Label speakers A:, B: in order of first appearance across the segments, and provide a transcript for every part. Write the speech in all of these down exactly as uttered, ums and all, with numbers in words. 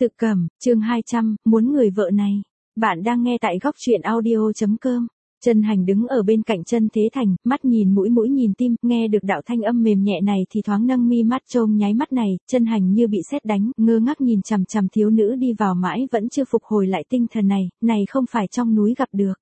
A: Tự Cẩm, chương hai trăm, muốn người vợ này. Bạn đang nghe tại góc truyện audio chấm com. Chân Hành đứng ở bên cạnh Chân Thế Thành, mắt nhìn mũi mũi nhìn tim, nghe được đạo thanh âm mềm nhẹ này thì thoáng nâng mi mắt trông nháy mắt này, Chân Hành như bị sét đánh, ngơ ngác nhìn chằm chằm thiếu nữ đi vào mãi vẫn chưa phục hồi lại tinh thần này, này không phải trong núi gặp được.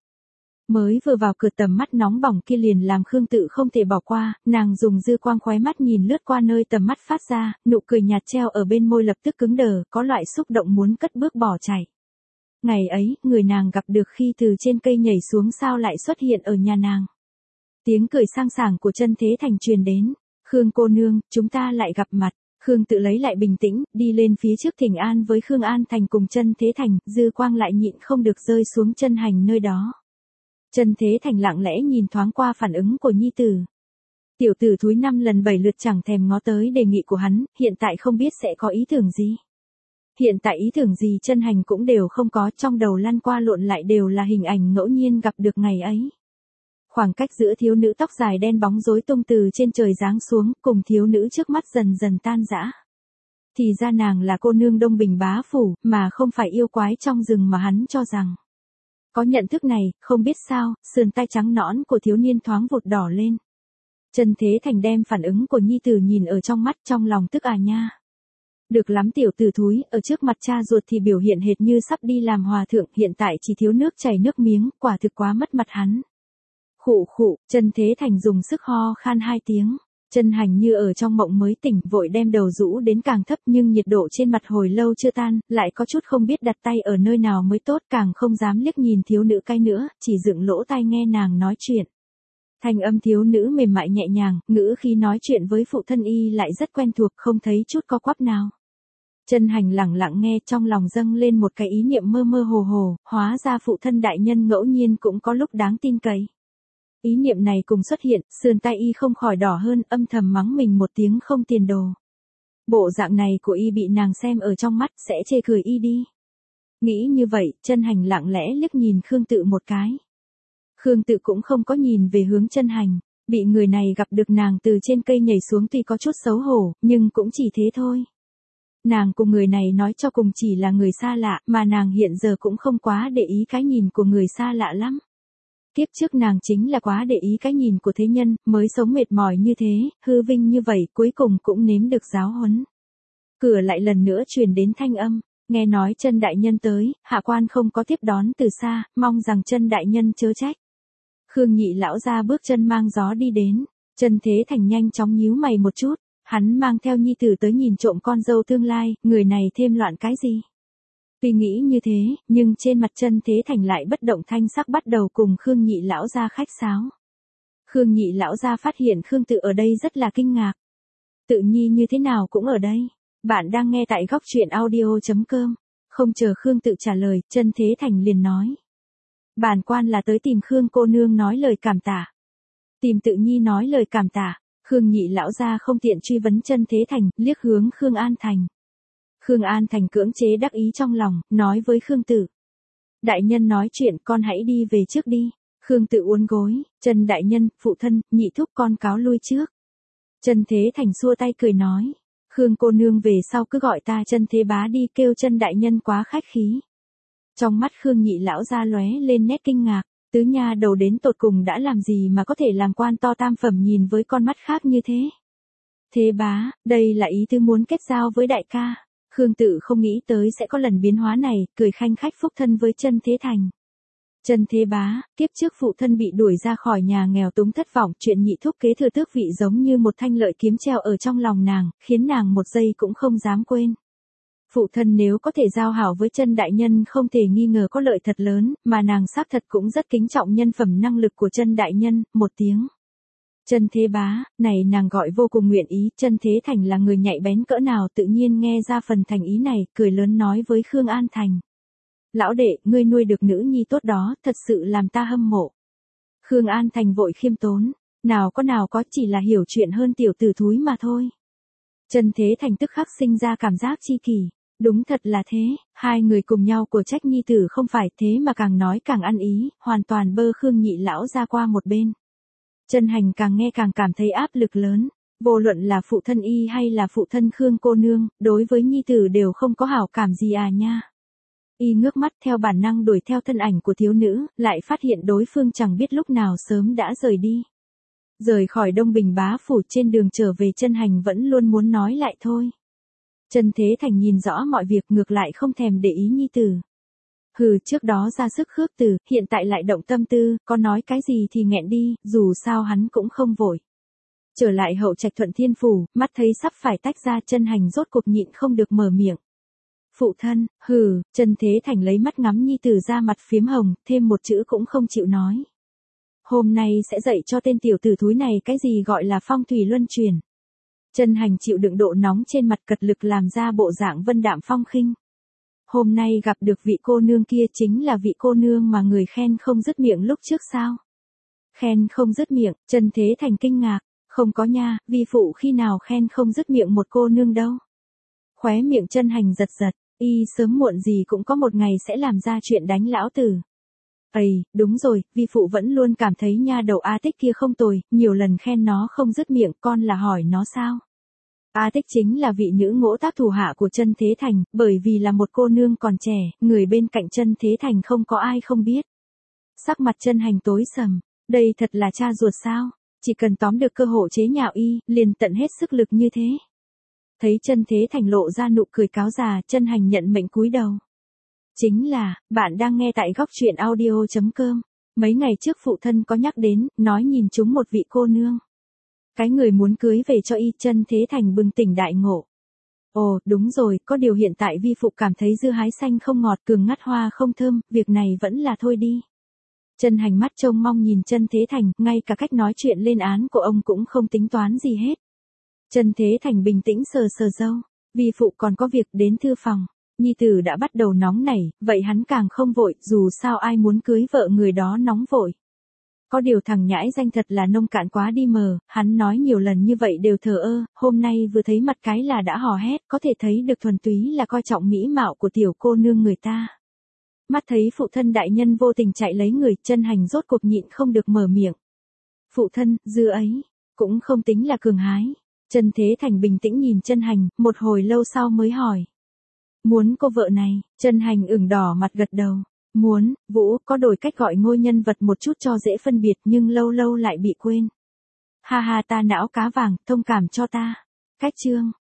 A: Mới vừa vào cửa tầm mắt nóng bỏng kia liền làm Khương Tự không thể bỏ qua, nàng dùng dư quang khóe mắt nhìn lướt qua nơi tầm mắt phát ra, nụ cười nhạt treo ở bên môi lập tức cứng đờ, có loại xúc động muốn cất bước bỏ chạy. Ngày ấy, người nàng gặp được khi từ trên cây nhảy xuống sao lại xuất hiện ở nhà nàng. Tiếng cười sang sảng của Chân Thế Thành truyền đến, Khương cô nương, chúng ta lại gặp mặt. Khương Tự lấy lại bình tĩnh, đi lên phía trước thỉnh an với Khương An Thành cùng Chân Thế Thành, dư quang lại nhịn không được rơi xuống Chân Hành nơi đó. Chân Thế Thành lặng lẽ nhìn thoáng qua phản ứng của nhi tử. Tiểu tử thúi năm lần bảy lượt chẳng thèm ngó tới đề nghị của hắn, hiện tại không biết sẽ có ý tưởng gì. Hiện tại ý tưởng gì Chân Hành cũng đều không có, trong đầu lăn qua lộn lại đều là hình ảnh ngẫu nhiên gặp được ngày ấy. Khoảng cách giữa thiếu nữ tóc dài đen bóng rối tung từ trên trời giáng xuống, cùng thiếu nữ trước mắt dần dần tan rã. Thì ra nàng là cô nương Đông Bình bá phủ, mà không phải yêu quái trong rừng mà hắn cho rằng. Có nhận thức này, không biết sao, sườn tay trắng nõn của thiếu niên thoáng vụt đỏ lên. Chân Thế Thành đem phản ứng của nhi tử nhìn ở trong mắt, trong lòng tức à nha. Được lắm tiểu tử thúi, ở trước mặt cha ruột thì biểu hiện hệt như sắp đi làm hòa thượng, hiện tại chỉ thiếu nước chảy nước miếng, quả thực quá mất mặt hắn. Khụ khụ, Chân Thế Thành dùng sức ho khan hai tiếng. Chân Hành như ở trong mộng mới tỉnh, vội đem đầu rũ đến càng thấp nhưng nhiệt độ trên mặt hồi lâu chưa tan, lại có chút không biết đặt tay ở nơi nào mới tốt, càng không dám liếc nhìn thiếu nữ cay nữa, chỉ dựng lỗ tai nghe nàng nói chuyện. Thanh âm thiếu nữ mềm mại nhẹ nhàng, ngữ khi nói chuyện với phụ thân y lại rất quen thuộc, không thấy chút co quắp nào. Chân Hành lặng lặng nghe, trong lòng dâng lên một cái ý niệm mơ mơ hồ hồ, hóa ra phụ thân đại nhân ngẫu nhiên cũng có lúc đáng tin cậy. Ý niệm này cùng xuất hiện, sườn tay y không khỏi đỏ hơn, âm thầm mắng mình một tiếng không tiền đồ. Bộ dạng này của y bị nàng xem ở trong mắt, sẽ chê cười y đi. Nghĩ như vậy, Chân Hành lặng lẽ liếc nhìn Khương Tự một cái. Khương Tự cũng không có nhìn về hướng Chân Hành, bị người này gặp được nàng từ trên cây nhảy xuống tuy có chút xấu hổ, nhưng cũng chỉ thế thôi. Nàng cùng người này nói cho cùng chỉ là người xa lạ, mà nàng hiện giờ cũng không quá để ý cái nhìn của người xa lạ lắm. Kiếp trước nàng chính là quá để ý cái nhìn của thế nhân, mới sống mệt mỏi như thế, hư vinh như vậy, cuối cùng cũng nếm được giáo huấn. Cửa lại lần nữa truyền đến thanh âm, nghe nói Chân đại nhân tới, hạ quan không có tiếp đón từ xa, mong rằng Chân đại nhân chớ trách. Khương Nhị lão ra bước chân mang gió đi đến, Chân Thế Thành nhanh chóng nhíu mày một chút, hắn mang theo nhi tử tới nhìn trộm con dâu tương lai, người này thêm loạn cái gì? Tuy nghĩ như thế, nhưng trên mặt Chân Thế Thành lại bất động thanh sắc bắt đầu cùng Khương Nhị lão gia khách sáo. Khương Nhị lão gia phát hiện Khương Tự ở đây rất là kinh ngạc. Tự nhi như thế nào cũng ở đây. Bạn đang nghe tại góc truyện audio chấm com. Không chờ Khương Tự trả lời, Chân Thế Thành liền nói. Bản quan là tới tìm Khương cô nương nói lời cảm tạ. Tìm Tự nhi nói lời cảm tạ. Khương Nhị lão gia không tiện truy vấn Chân Thế Thành, liếc hướng Khương An Thành. Khương An Thành cưỡng chế đắc ý trong lòng, nói với Khương Tự. Đại nhân nói chuyện, con hãy đi về trước đi. Khương Tự uốn gối, Chân đại nhân, phụ thân, nhị thúc con cáo lui trước. Chân Thế Thành xua tay cười nói. Khương cô nương về sau cứ gọi ta Chân Thế bá đi, kêu Chân đại nhân quá khách khí. Trong mắt Khương Nhị lão ra lóe lên nét kinh ngạc, tứ nha đầu đến tột cùng đã làm gì mà có thể làm quan to tam phẩm nhìn với con mắt khác như thế. Thế bá, đây là ý tư muốn kết giao với đại ca. Khương Tự không nghĩ tới sẽ có lần biến hóa này, cười khanh khách phúc thân với Chân Thế Thành. Chân Thế bá, kiếp trước phụ thân bị đuổi ra khỏi nhà nghèo túng thất vọng, chuyện nhị thúc kế thừa tước vị giống như một thanh lợi kiếm treo ở trong lòng nàng, khiến nàng một giây cũng không dám quên. Phụ thân nếu có thể giao hảo với Chân đại nhân không thể nghi ngờ có lợi thật lớn, mà nàng xác thật cũng rất kính trọng nhân phẩm năng lực của Chân đại nhân, một tiếng. Chân Thế bá, này nàng gọi vô cùng nguyện ý, Chân Thế Thành là người nhạy bén cỡ nào tự nhiên nghe ra phần thành ý này, cười lớn nói với Khương An Thành. Lão đệ, ngươi nuôi được nữ nhi tốt đó, thật sự làm ta hâm mộ. Khương An Thành vội khiêm tốn, nào có nào có, chỉ là hiểu chuyện hơn tiểu tử thúi mà thôi. Chân Thế Thành tức khắc sinh ra cảm giác chi kỷ, đúng thật là thế, hai người cùng nhau của trách nhi tử không phải thế mà càng nói càng ăn ý, hoàn toàn bơ Khương Nhị lão ra qua một bên. Chân Hành càng nghe càng cảm thấy áp lực lớn. Vô luận là phụ thân y hay là phụ thân Khương cô nương, đối với nhi tử đều không có hảo cảm gì à nha. Y ngước mắt theo bản năng đuổi theo thân ảnh của thiếu nữ, lại phát hiện đối phương chẳng biết lúc nào sớm đã rời đi. Rời khỏi Đông Bình bá phủ trên đường trở về Chân Hành vẫn luôn muốn nói lại thôi. Chân Thế Thành nhìn rõ mọi việc ngược lại không thèm để ý nhi tử. Hừ, trước đó ra sức khước từ, hiện tại lại động tâm tư, có nói cái gì thì nghẹn đi, dù sao hắn cũng không vội. Trở lại Hậu Trạch Thuận Thiên Phủ, mắt thấy sắp phải tách ra, Chân Hành rốt cuộc nhịn không được mở miệng. Phụ thân, hừ, Chân Thế Thành lấy mắt ngắm nhi tử ra mặt phiếm hồng, thêm một chữ cũng không chịu nói. Hôm nay sẽ dạy cho tên tiểu tử thúi này cái gì gọi là phong thủy luân chuyển. Chân Hành chịu đựng độ nóng trên mặt cật lực làm ra bộ dạng vân đạm phong khinh. Hôm nay gặp được vị cô nương kia chính là vị cô nương mà người khen không dứt miệng lúc trước sao? Khen không dứt miệng, Chân Thế Thành kinh ngạc, không có nha, vi phụ khi nào khen không dứt miệng một cô nương đâu. Khóe miệng Chân Hành giật giật, y sớm muộn gì cũng có một ngày sẽ làm ra chuyện đánh lão tử. Ây, đúng rồi, vi phụ vẫn luôn cảm thấy nha đầu A Tích kia không tồi, nhiều lần khen nó không dứt miệng, con là hỏi nó sao? A Tích chính là vị nữ ngỗ tác thủ hạ của Chân Thế Thành, bởi vì là một cô nương còn trẻ, người bên cạnh Chân Thế Thành không có ai không biết. Sắc mặt Chân Hành tối sầm, đây thật là cha ruột sao? Chỉ cần tóm được cơ hội chế nhạo y, liền tận hết sức lực như thế. Thấy Chân Thế Thành lộ ra nụ cười cáo già, Chân Hành nhận mệnh cúi đầu. Chính là, bạn đang nghe tại góc truyện audio chấm com. Mấy ngày trước phụ thân có nhắc đến, nói nhìn chúng một vị cô nương. Cái người muốn cưới về cho y. Chân Thế Thành bừng tỉnh đại ngộ. Ồ, đúng rồi, có điều hiện tại vi phụ cảm thấy dưa hái xanh không ngọt, cường ngắt hoa không thơm, việc này vẫn là thôi đi. Chân Hành mắt trông mong nhìn Chân Thế Thành, ngay cả cách nói chuyện lên án của ông cũng không tính toán gì hết. Chân Thế Thành bình tĩnh sờ sờ râu, vi phụ còn có việc đến thư phòng. Nhi tử đã bắt đầu nóng nảy, vậy hắn càng không vội, dù sao ai muốn cưới vợ người đó nóng vội. Có điều thằng nhãi danh thật là nông cạn quá đi mờ, hắn nói nhiều lần như vậy đều thờ ơ, hôm nay vừa thấy mặt cái là đã hò hét, có thể thấy được thuần túy là coi trọng mỹ mạo của tiểu cô nương người ta. Mắt thấy phụ thân đại nhân vô tình chạy lấy người, Chân Hành rốt cuộc nhịn không được mở miệng. Phụ thân, dư ấy, cũng không tính là cường hái. Chân Thế Thành bình tĩnh nhìn Chân Hành, một hồi lâu sau mới hỏi. Muốn cô vợ này, Chân Hành ửng đỏ mặt gật đầu. Muốn, Vũ, có đổi cách gọi ngôi nhân vật một chút cho dễ phân biệt nhưng lâu lâu lại bị quên. Ha ha, ta não cá vàng, thông cảm cho ta. Cách chương.